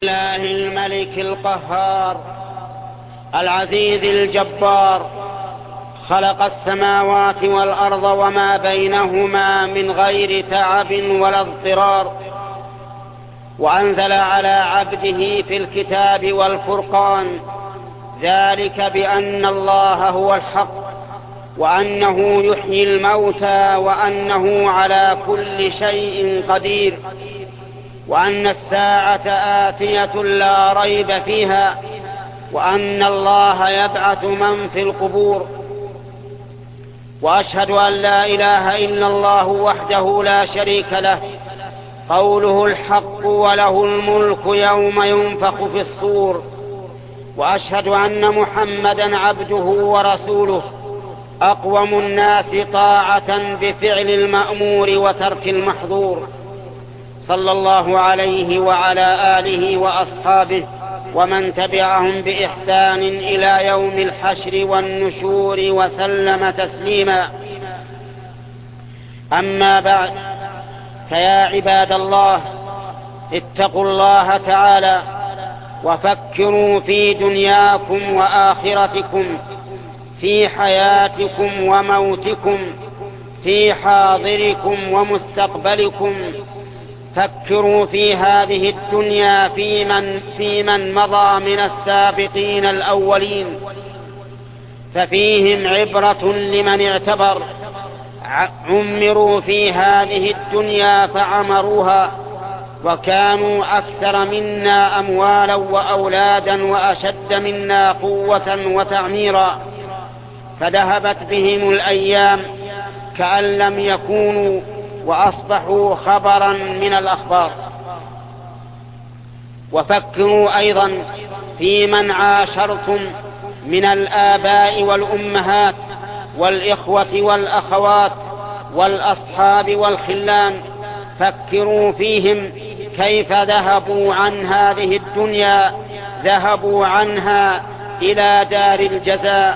الله الملك القهار العزيز الجبار، خلق السماوات والأرض وما بينهما من غير تعب ولا اضطرار، وأنزل على عبده في الكتاب والفرقان ذلك بأن الله هو الحق، وأنه يحيي الموتى، وأنه على كل شيء قدير، وأن الساعة آتية لا ريب فيها، وأن الله يبعث من في القبور. وأشهد أن لا إله إلا الله وحده لا شريك له، قوله الحق وله الملك يوم ينفخ في الصور. وأشهد أن محمدا عبده ورسوله، أقوم الناس طاعة بفعل المأمور وترك المحظور، صلى الله عليه وعلى آله وأصحابه ومن تبعهم بإحسان إلى يوم الحشر والنشور وسلم تسليما. أما بعد، فيا عباد الله، اتقوا الله تعالى وفكروا في دنياكم وآخرتكم، في حياتكم وموتكم، في حاضركم ومستقبلكم. فكروا في هذه الدنيا في من مضى من السابقين الأولين، ففيهم عبرة لمن اعتبر. عمروا في هذه الدنيا فعمروها، وكانوا أكثر منا أموالا وأولادا وأشد منا قوة وتعميرا، فذهبت بهم الأيام كأن لم يكونوا، وأصبحوا خبرا من الأخبار. وفكروا أيضا في من عاشرتم من الآباء والأمهات والإخوة والأخوات والأصحاب والخلان. فكروا فيهم كيف ذهبوا عن هذه الدنيا، ذهبوا عنها إلى دار الجزاء،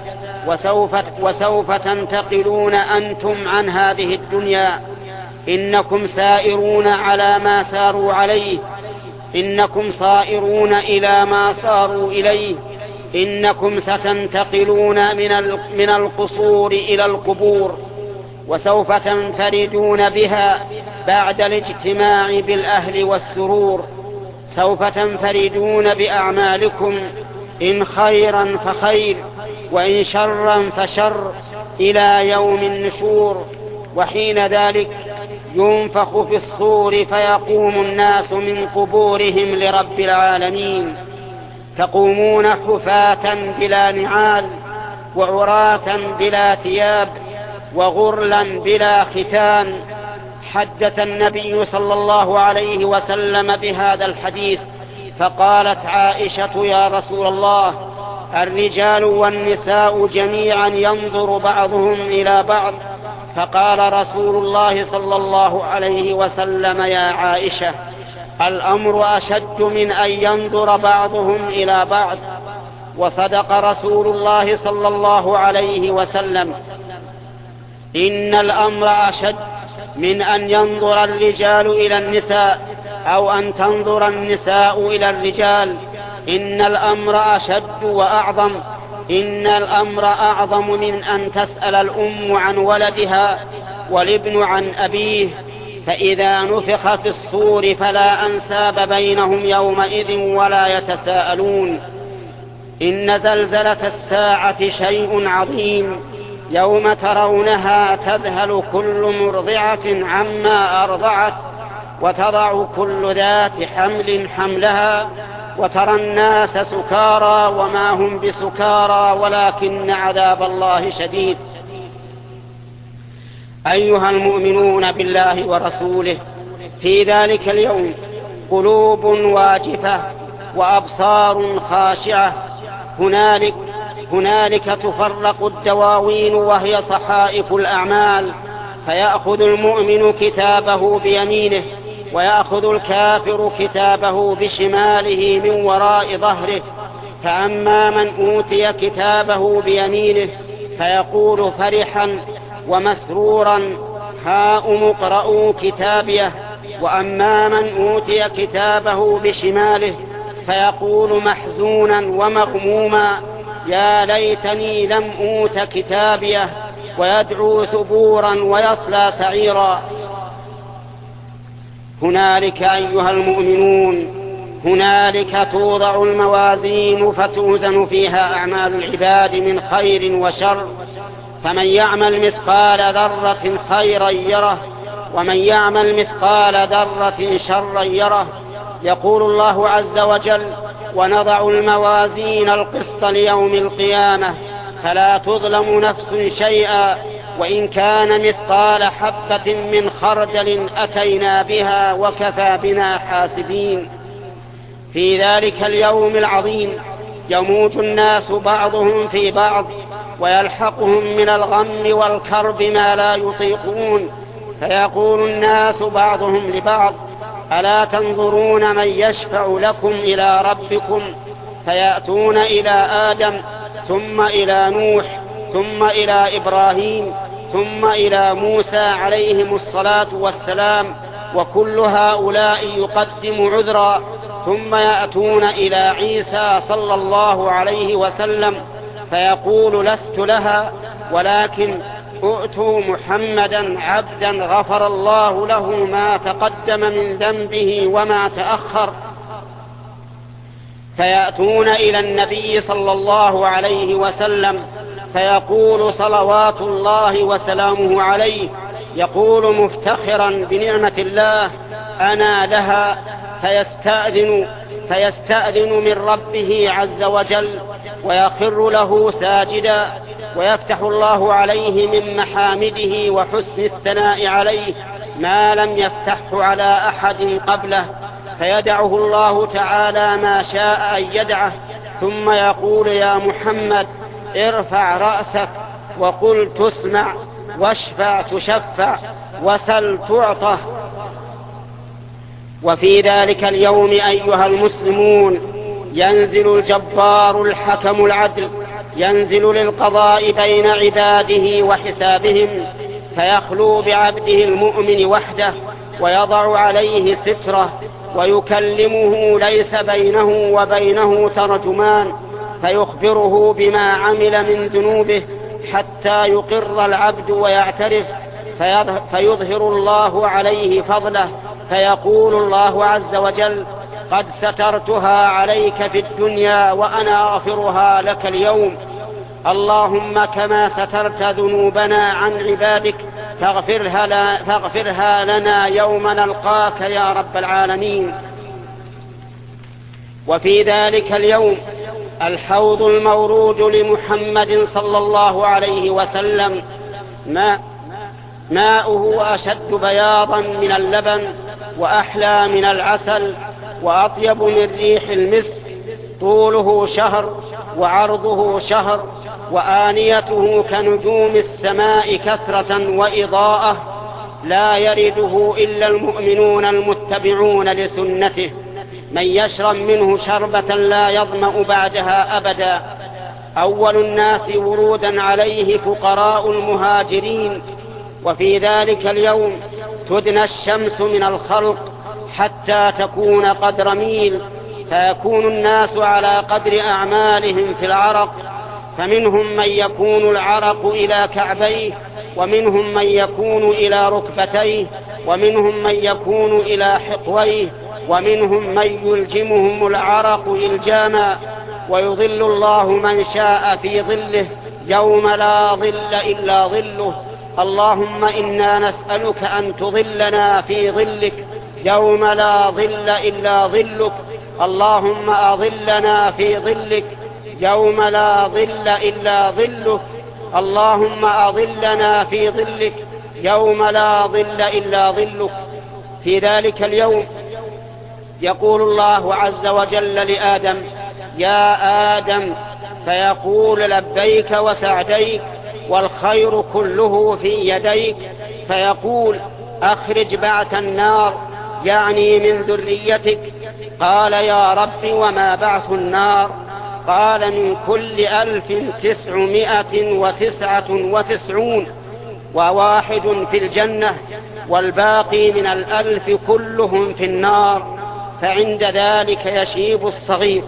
وسوف تنتقلون أنتم عن هذه الدنيا. إنكم سائرون على ما ساروا عليه، إنكم صائرون إلى ما صاروا إليه، إنكم ستنتقلون من القصور إلى القبور، وسوف تنفردون بها بعد الاجتماع بالأهل والسرور. سوف تنفردون بأعمالكم، إن خيرا فخير، وإن شرا فشر، إلى يوم النشور. وحين ذلك ينفخ في الصور فيقوم الناس من قبورهم لرب العالمين. تقومون حفاة بلا نعال، وعراة بلا ثياب، وغرلا بلا ختان. حدث النبي صلى الله عليه وسلم بهذا الحديث، فقالت عائشة: يا رسول الله، الرجال والنساء جميعا ينظر بعضهم إلى بعض. فقال رسول الله صلى الله عليه وسلم: يا عائشة، الأمر أشد من أن ينظر بعضهم إلى بعض. وصدق رسول الله صلى الله عليه وسلم: إن الأمر أشد من أن ينظر الرجال إلى النساء، أو أن تنظر النساء إلى الرجال. إن الأمر أشد وأعظم. إن الأمر أعظم من أن تسأل الأم عن ولدها والابن عن أبيه. فإذا نفخ في الصور فلا أنساب بينهم يومئذ ولا يتساءلون. إن زلزلة الساعة شيء عظيم، يوم ترونها تذهل كل مرضعة عما أرضعت، وتضع كل ذات حمل حملها، وترى الناس سكارى وما هم بسكارى ولكن عذاب الله شديد. أيها المؤمنون بالله ورسوله، في ذلك اليوم قلوب واجفة وأبصار خاشعة. هنالك تفرق الدواوين، وهي صحائف الأعمال، فيأخذ المؤمن كتابه بيمينه، ويأخذ الكافر كتابه بشماله من وراء ظهره. فأما من أوتي كتابه بيمينه فيقول فرحا ومسرورا: هاؤم اقرءوا كتابيه. وأما من أوتي كتابه بشماله فيقول محزونا ومغموما: يا ليتني لم أوت كتابيه، ويدعو ثبورا ويصلى سعيرا. هنالك أيها المؤمنون، هنالك توضع الموازين فتوزن فيها أعمال العباد من خير وشر، فمن يعمل مثقال ذرة خيرا يره، ومن يعمل مثقال ذرة شرا يره. يقول الله عز وجل: ونضع الموازين القسط ليوم القيامة فلا تظلم نفس شيئا وإن كان مثقال حبة من خردل أتينا بها وكفى بنا حاسبين. في ذلك اليوم العظيم يموت الناس بعضهم في بعض، ويلحقهم من الغم والكرب ما لا يطيقون، فيقول الناس بعضهم لبعض: ألا تنظرون من يشفع لكم إلى ربكم؟ فيأتون إلى آدم، ثم إلى نوح، ثم إلى إبراهيم، ثم إلى موسى عليهم الصلاة والسلام، وكل هؤلاء يقدم عذرا، ثم يأتون إلى عيسى صلى الله عليه وسلم فيقول: لست لها، ولكن ائتوا محمدا عبدا غفر الله له ما تقدم من ذنبه وما تأخر. فيأتون إلى النبي صلى الله عليه وسلم فيقول صلوات الله وسلامه عليه، يقول مفتخرا بنعمة الله: أنا لها. فيستأذن من ربه عز وجل ويخر له ساجدا، ويفتح الله عليه من محامده وحسن الثناء عليه ما لم يفتحه على أحد قبله، فيدعه الله تعالى ما شاء أن يدعه، ثم يقول: يا محمد ارفع رأسك وقل تسمع، واشفع تشفع، وسل تعطى. وفي ذلك اليوم أيها المسلمون ينزل الجبار الحكم العدل، ينزل للقضاء بين عباده وحسابهم، فيخلو بعبده المؤمن وحده، ويضع عليه ستره، ويكلمه ليس بينه وبينه ترجمان، فيخبره بما عمل من ذنوبه حتى يقر العبد ويعترف، فيظهر الله عليه فضله، فيقول الله عز وجل: قد سترتها عليك في الدنيا وأنا أغفرها لك اليوم. اللهم كما سترت ذنوبنا عن عبادك فاغفرها لنا يوم نلقاك يا رب العالمين. وفي ذلك اليوم الحوض المورود لمحمد صلى الله عليه وسلم ماؤه أشد بياضا من اللبن، وأحلى من العسل، وأطيب من ريح المسك، طوله شهر وعرضه شهر، وآنيته كنجوم السماء كثرة وإضاءة، لا يرده إلا المؤمنون المتبعون لسنته، من يشرب منه شربة لا يظمأ بعدها أبدا. أول الناس ورودا عليه فقراء المهاجرين. وفي ذلك اليوم تدنى الشمس من الخلق حتى تكون قدر ميل، فيكون الناس على قدر أعمالهم في العرق، فمنهم من يكون العرق إلى كعبيه، ومنهم من يكون إلى ركبتيه، ومنهم من يكون إلى حقويه، ومنهم من يلجمهم العرق إلجاما، ويظل الله من شاء في ظله يوم لا ظل إلا ظله. اللهم إنا نسألك أن تظلنا في ظلك يوم لا ظل إلا ظلك. اللهم أظلنا في ظلك يوم لا ظل إلا ظلك. اللهم أظلنا في ظلك يوم لا ظل إلا ظلك. في ذلك اليوم يقول الله عز وجل لآدم: يا آدم، فيقول: لبيك وسعديك، والخير كله في يديك. فيقول: أخرج بعث النار، يعني من ذريتك. قال: يا رب وما بعث النار؟ قال: من كل 1999 وواحد في الجنة، والباقي من 1000 كلهم في النار. فعند ذلك يشيب الصغير.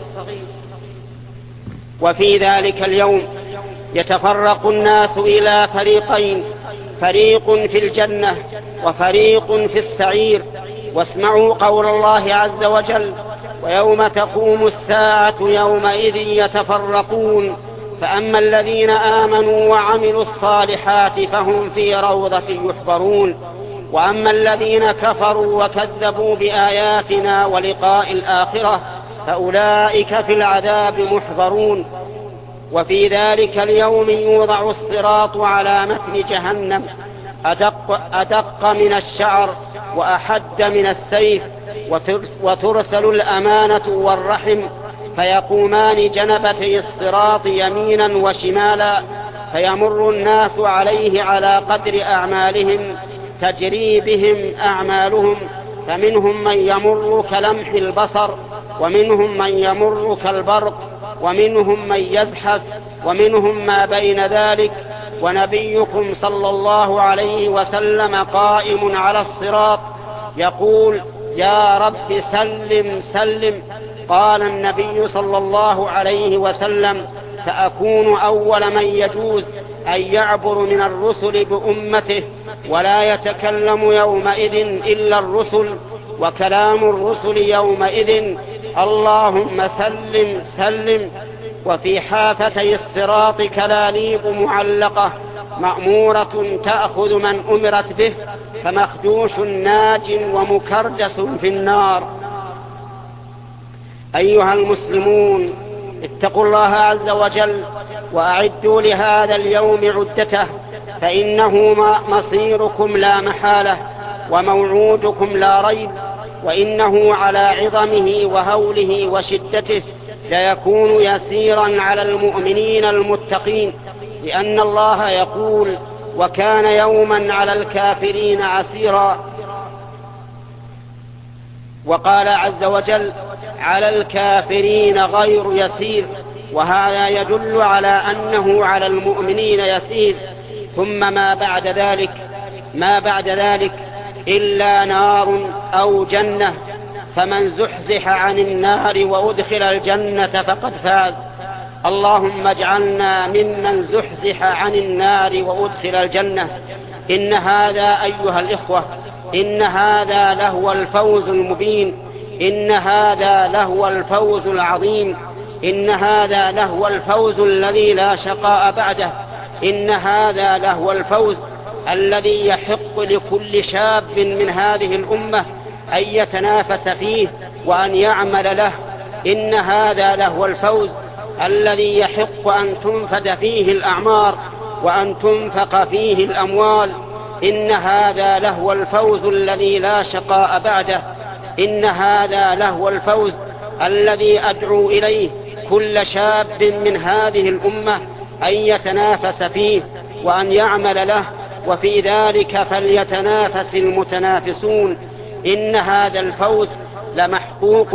وفي ذلك اليوم يتفرق الناس إلى فريقين، فريق في الجنة وفريق في السعير. واسمعوا قول الله عز وجل: ويوم تقوم الساعة يومئذ يتفرقون، فأما الذين آمنوا وعملوا الصالحات فهم في روضة يحبرون، وأما الذين كفروا وكذبوا بآياتنا ولقاء الآخرة فأولئك في العذاب محضرون. وفي ذلك اليوم يوضع الصراط على متن جهنم أدق من الشعر وأحد من السيف، وترسل الأمانة والرحم، فيقومان جنبتي الصراط يمينا وشمالا، فيمر الناس عليه على قدر أعمالهم تجري بهم أعمالهم، فمنهم من يمر كلمح البصر، ومنهم من يمر كالبرق، ومنهم من يزحف، ومنهم ما بين ذلك. ونبيكم صلى الله عليه وسلم قائم على الصراط يقول: يا رب سلم سلم. قال النبي صلى الله عليه وسلم: فأكون أول من يجوز أن يعبر من الرسل بأمته، ولا يتكلم يومئذ إلا الرسل، وكلام الرسل يومئذ: اللهم سلم سلم. وفي حافتي الصراط كلاليب معلقة مأمورة تأخذ من أمرت به، فمخدوش ناج ومكردس في النار. أيها المسلمون، اتقوا الله عز وجل وأعدوا لهذا اليوم عدته، فإنه مصيركم لا محالة وموعودكم لا ريب، وإنه على عظمه وهوله وشدته ليكون يسيرا على المؤمنين المتقين، لأن الله يقول: وكان يوما على الكافرين عسيرا. وقال عز وجل: على الكافرين غير يسير، وهذا يدل على أنه على المؤمنين يسير. ثم ما بعد ذلك إلا نار أو جنة، فمن زحزح عن النار وأدخل الجنة فقد فاز. اللهم اجعلنا ممن زحزح عن النار وأدخل الجنة. إن هذا أيها الإخوة، إن هذا لهو الفوز المبين، إن هذا لهو الفوز العظيم، إن هذا لهو الفوز الذي لا شقاء بعده، إن هذا لهو الفوز الذي يحق لكل شاب من هذه الأمة أن يتنافس فيه وأن يعمل له. إن هذا لهو الفوز الذي يحق أن تنفد فيه الأعمار وأن تنفق فيه الأموال. إن هذا لهو الفوز الذي لا شقاء بعده. إن هذا لهو الفوز الذي أدعو إليه كل شاب من هذه الأمة أن يتنافس فيه وأن يعمل له، وفي ذلك فليتنافس المتنافسون. إن هذا الفوز لمحقوق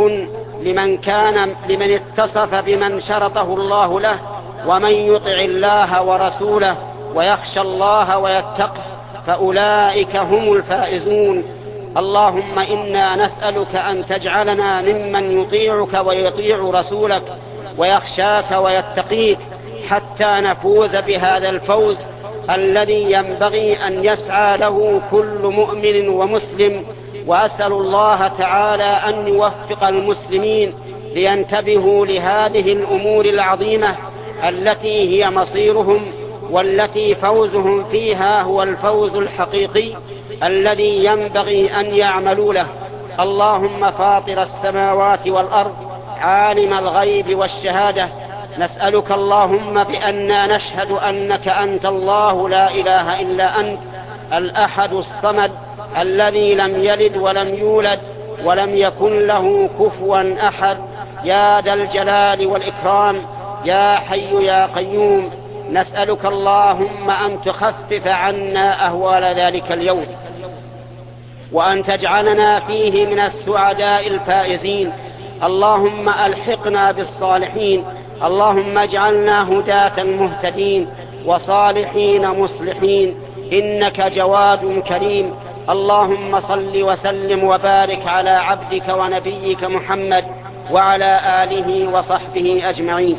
لمن اتصف بمن شرطه الله له، ومن يطع الله ورسوله ويخشى الله ويتقه فأولئك هم الفائزون. اللهم إنا نسألك أن تجعلنا ممن يطيعك ويطيع رسولك ويخشاك ويتقيك، حتى نفوز بهذا الفوز الذي ينبغي أن يسعى له كل مؤمن ومسلم. وأسأل الله تعالى أن يوفق المسلمين لينتبهوا لهذه الأمور العظيمة التي هي مصيرهم، والتي فوزهم فيها هو الفوز الحقيقي الذي ينبغي أن يعملوا له. اللهم فاطر السماوات والأرض، عالم الغيب والشهادة، نسألك اللهم بأننا نشهد أنك أنت الله لا إله إلا أنت الأحد الصمد الذي لم يلد ولم يولد ولم يكن له كفوا أحد، يا ذا الجلال والإكرام، يا حي يا قيوم. نسألك اللهم أن تخفف عنا أهوال ذلك اليوم، وأن تجعلنا فيه من السعداء الفائزين. اللهم ألحقنا بالصالحين، اللهم اجعلنا هداة مهتدين وصالحين مصلحين، إنك جواد كريم اللهم صل وسلم وبارك على عبدك ونبيك محمد وعلى آله وصحبه أجمعين.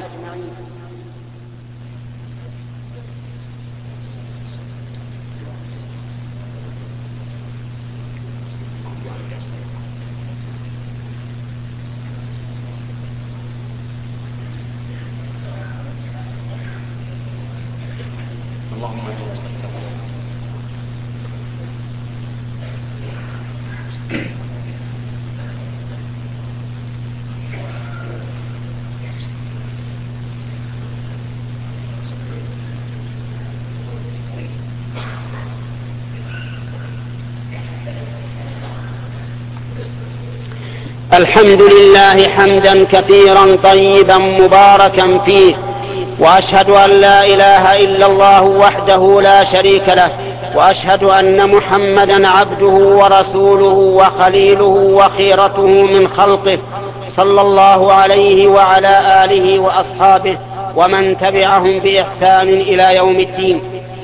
الحمد لله حمدا كثيرا طيبا مباركا فيه، وأشهد أن لا إله إلا الله وحده لا شريك له، وأشهد أن محمدا عبده ورسوله وخليله وخيرته من خلقه، صلى الله عليه وعلى آله وأصحابه ومن تبعهم بإحسان إلى يوم الدين.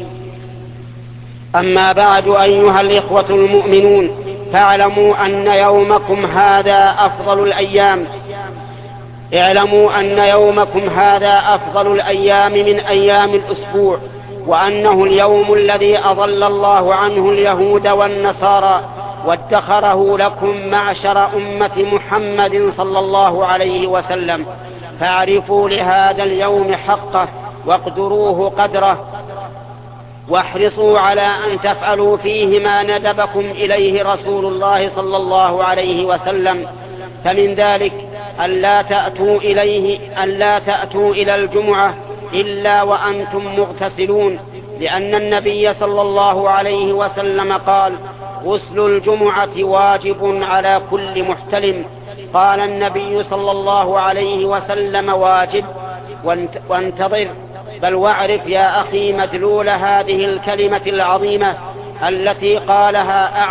أما بعد، أيها الإخوة المؤمنون، فاعلموا أن يومكم هذا أفضل الأيام. اعلموا أن يومكم هذا أفضل الأيام من أيام الأسبوع، وأنه اليوم الذي أضل الله عنه اليهود والنصارى وادخره لكم معشر أمة محمد صلى الله عليه وسلم. فاعرفوا لهذا اليوم حقه واقدروه قدره، واحرصوا على أن تفعلوا فيه ما ندبكم إليه رسول الله صلى الله عليه وسلم. فمن ذلك ألا تأتوا إلى الجمعة إلا وأنتم مغتسلون، لأن النبي صلى الله عليه وسلم قال: غسل الجمعة واجب على كل محتلم. قال النبي صلى الله عليه وسلم: واجب وانتظر، بل واعرف يا أخي مدلول هذه الكلمة العظيمة التي قالها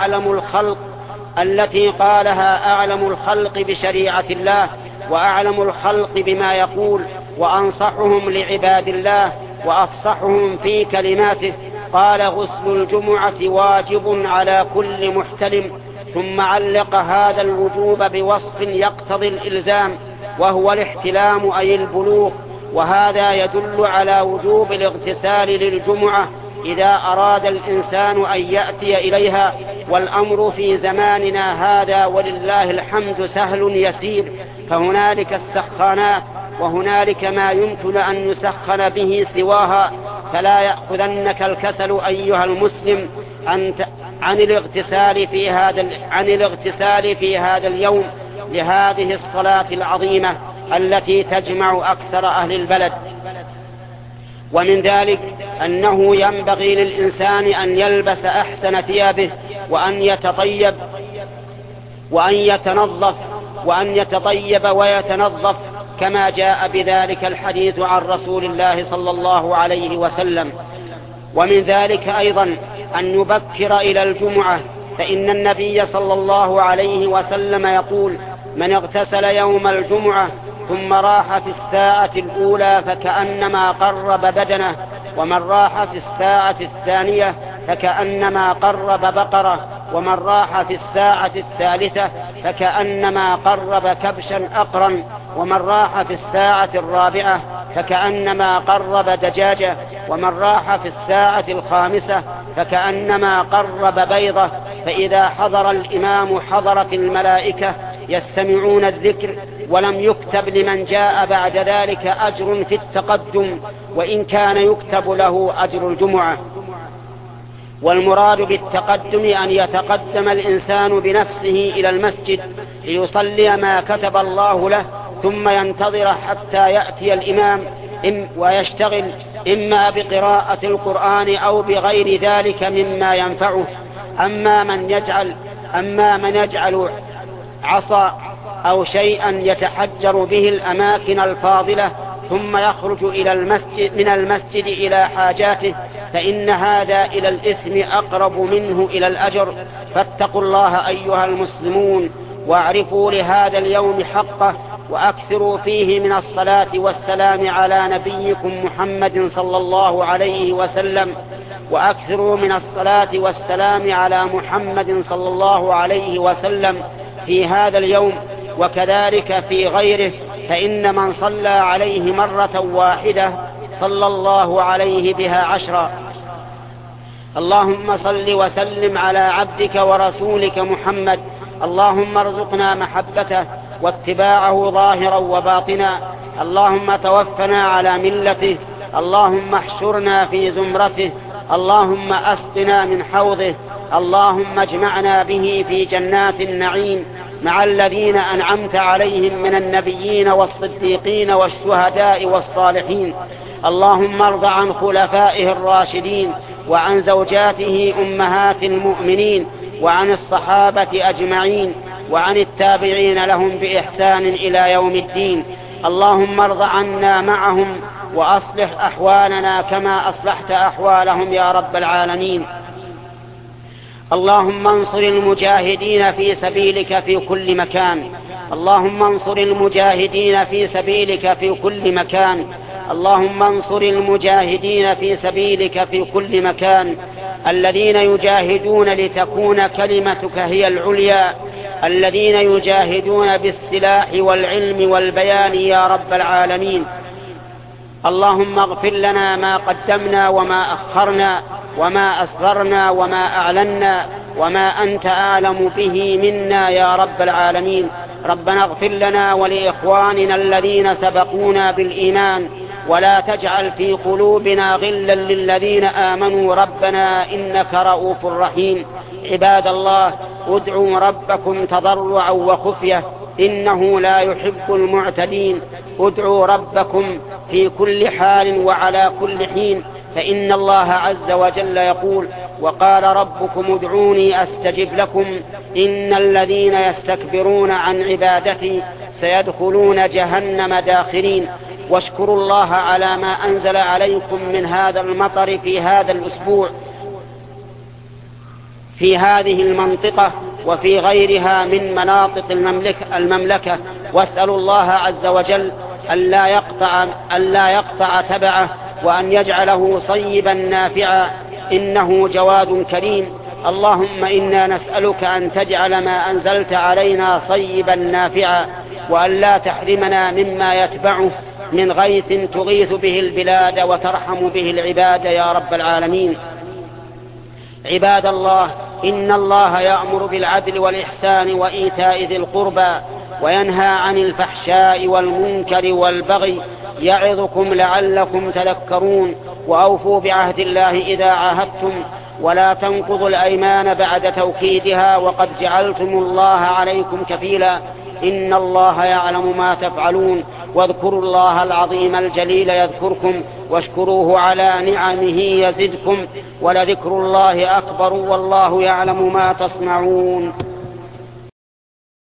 أعلم الخلق بشريعة الله، وأعلم الخلق بما يقول، وأنصحهم لعباد الله، وأفصحهم في كلماته. قال: غسل الجمعة واجب على كل محتلم. ثم علق هذا الوجوب بوصف يقتضي الإلزام، وهو الاحتلام أي البلوغ، وهذا يدل على وجوب الاغتسال للجمعة إذا أراد الإنسان أن يأتي إليها. والأمر في زماننا هذا ولله الحمد سهل يسير، فهنالك السخانات، وهنالك ما يمكن أن يسخن به سواها، فلا يأخذنك الكسل أيها المسلم عن الاغتسال في هذا اليوم لهذه الصلاة العظيمة التي تجمع أكثر أهل البلد. ومن ذلك أنه ينبغي للإنسان أن يلبس أحسن ثيابه، وأن يتطيب ويتنظف كما جاء بذلك الحديث عن رسول الله صلى الله عليه وسلم. ومن ذلك أيضا أن يبكر إلى الجمعة، فإن النبي صلى الله عليه وسلم يقول: من اغتسل يوم الجمعة ثم راح في الساعة الأولى فكأنما قرب بدنه، ومن راح في الساعة الثانية فكأنما قرب بقرة، ومن راح في الساعة الثالثة فكأنما قرب كبشا أقرا، ومن راح في الساعة الرابعة فكأنما قرب دجاجة، ومن راح في الساعة الخامسة فكأنما قرب بيضة. فإذا حضر الإمام حضرت الملائكة يستمعون الذكر، ولم يكتب لمن جاء بعد ذلك أجر في التقدم، وإن كان يكتب له أجر الجمعة. والمراد بالتقدم أن يتقدم الإنسان بنفسه إلى المسجد ليصلي ما كتب الله له، ثم ينتظر حتى يأتي الإمام ويشتغل إما بقراءة القرآن أو بغير ذلك مما ينفعه. أما من يجعل عصا أو شيئا يتحجر به الأماكن الفاضلة ثم يخرج من المسجد إلى حاجاته، فإن هذا إلى الإثم أقرب منه إلى الأجر. فاتقوا الله أيها المسلمون، واعرفوا لهذا اليوم حقه، وأكثروا فيه من الصلاة والسلام على نبيكم محمد صلى الله عليه وسلم. وأكثروا من الصلاة والسلام على محمد صلى الله عليه وسلم في هذا اليوم وكذلك في غيره، فإن من صلى عليه مرة واحدة صلى الله عليه بها 10. اللهم صل وسلم على عبدك ورسولك محمد، اللهم ارزقنا محبته واتباعه ظاهرا وباطنا، اللهم توفنا على ملته، اللهم احشرنا في زمرته، اللهم أسقنا من حوضه، اللهم اجمعنا به في جنات النعيم مع الذين أنعمت عليهم من النبيين والصديقين والشهداء والصالحين. اللهم ارض عن خلفائه الراشدين وعن زوجاته أمهات المؤمنين وعن الصحابة أجمعين وعن التابعين لهم بإحسان إلى يوم الدين. اللهم ارض عنا معهم وأصلح أحوالنا كما أصلحت أحوالهم يا رب العالمين. اللهم انصر المجاهدين في سبيلك في كل مكان، اللهم انصر المجاهدين في سبيلك في كل مكان، اللهم انصر المجاهدين في سبيلك في كل مكان، الذين يجاهدون لتكون كلمتك هي العليا، الذين يجاهدون بالسلاح والعلم والبيان يا رب العالمين. اللهم اغفر لنا ما قدمنا وما أخرنا وما أسررنا وما أعلنا وما أنت أعلم به منا يا رب العالمين. ربنا اغفر لنا ولإخواننا الذين سبقونا بالإيمان ولا تجعل في قلوبنا غلا للذين آمنوا ربنا إنك رؤوف رحيم. عباد الله، ادعوا ربكم تضرعا وخفية إنه لا يحب المعتدين. ادعوا ربكم في كل حال وعلى كل حين، فإن الله عز وجل يقول: وقال ربكم ادعوني أستجب لكم إن الذين يستكبرون عن عبادتي سيدخلون جهنم داخرين. واشكروا الله على ما أنزل عليكم من هذا المطر في هذا الأسبوع في هذه المنطقة وفي غيرها من مناطق المملكة، واسألوا الله عز وجل ألا يقطع تبعه وأن يجعله صيبا نافعا، إنه جواد كريم. اللهم إنا نسألك أن تجعل ما أنزلت علينا صيبا نافعا، وأن لا تحرمنا مما يتبعه من غيث تغيث به البلاد وترحم به العباد يا رب العالمين. عباد الله، إن الله يأمر بالعدل والإحسان وإيتاء ذي القربى وينهى عن الفحشاء والمنكر والبغي يعظكم لعلكم تذكرون. وأوفوا بعهد الله إذا عاهدتم ولا تنقضوا الأيمان بعد توكيدها وقد جعلتم الله عليكم كفيلا، إن الله يعلم ما تفعلون. واذكروا الله العظيم الجليل يذكركم واشكروه على نعمه يزدكم ولذكر الله أكبر والله يعلم ما تصنعون.